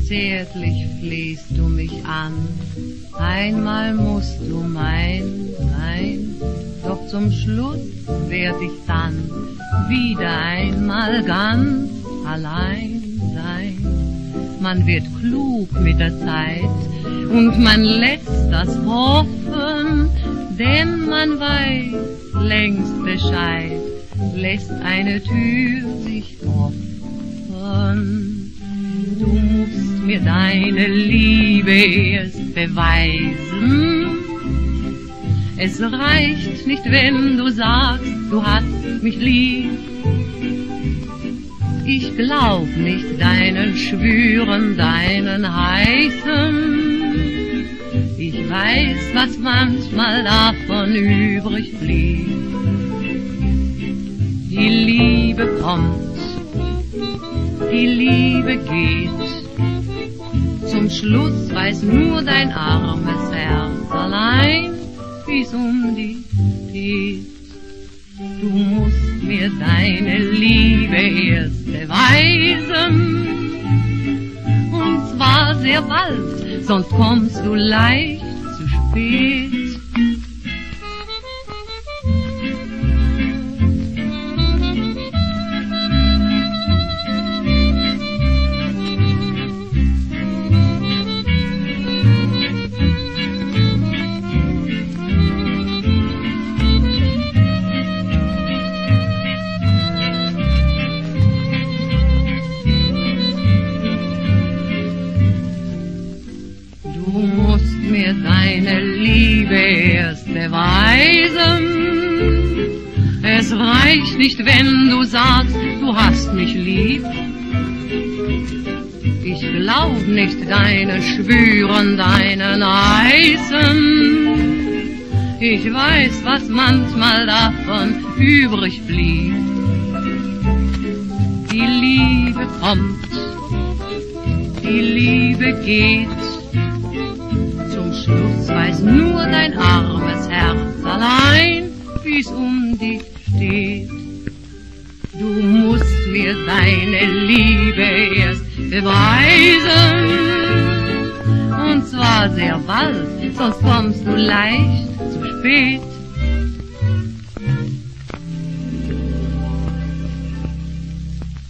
Zärtlich flehst du mich an, einmal musst du mein sein, doch zum Schluss werd ich dann wieder einmal ganz allein sein. Man wird klug mit der Zeit und man lässt das hoffen, denn man weiß längst Bescheid, lässt eine Tür sich offen. Du musst mir deine Liebe erst beweisen. Es reicht nicht, wenn du sagst, du hast mich lieb. Ich glaub nicht deinen Schwüren, deinen heißen. Ich weiß, was manchmal davon übrig blieb. Die Liebe kommt, die Liebe geht. Zum Schluss weiß nur dein armes Herz allein, wie's um dich steht. Du musst mir deine Liebe erst beweisen, und zwar sehr bald, sonst kommst du leicht zu spät. Du musst mir deine Liebe erst beweisen. Es reicht nicht, wenn du sagst, du hast mich lieb. Ich glaub nicht deinen Schwüren, deinen Eisen. Ich weiß, was manchmal davon übrig blieb. Die Liebe kommt, die Liebe geht. Zum Schluss weiß nur dein armes Herz allein, wie's um dich steht. Du musst mir deine Liebe erst beweisen, und zwar sehr bald, sonst kommst du leicht zu spät.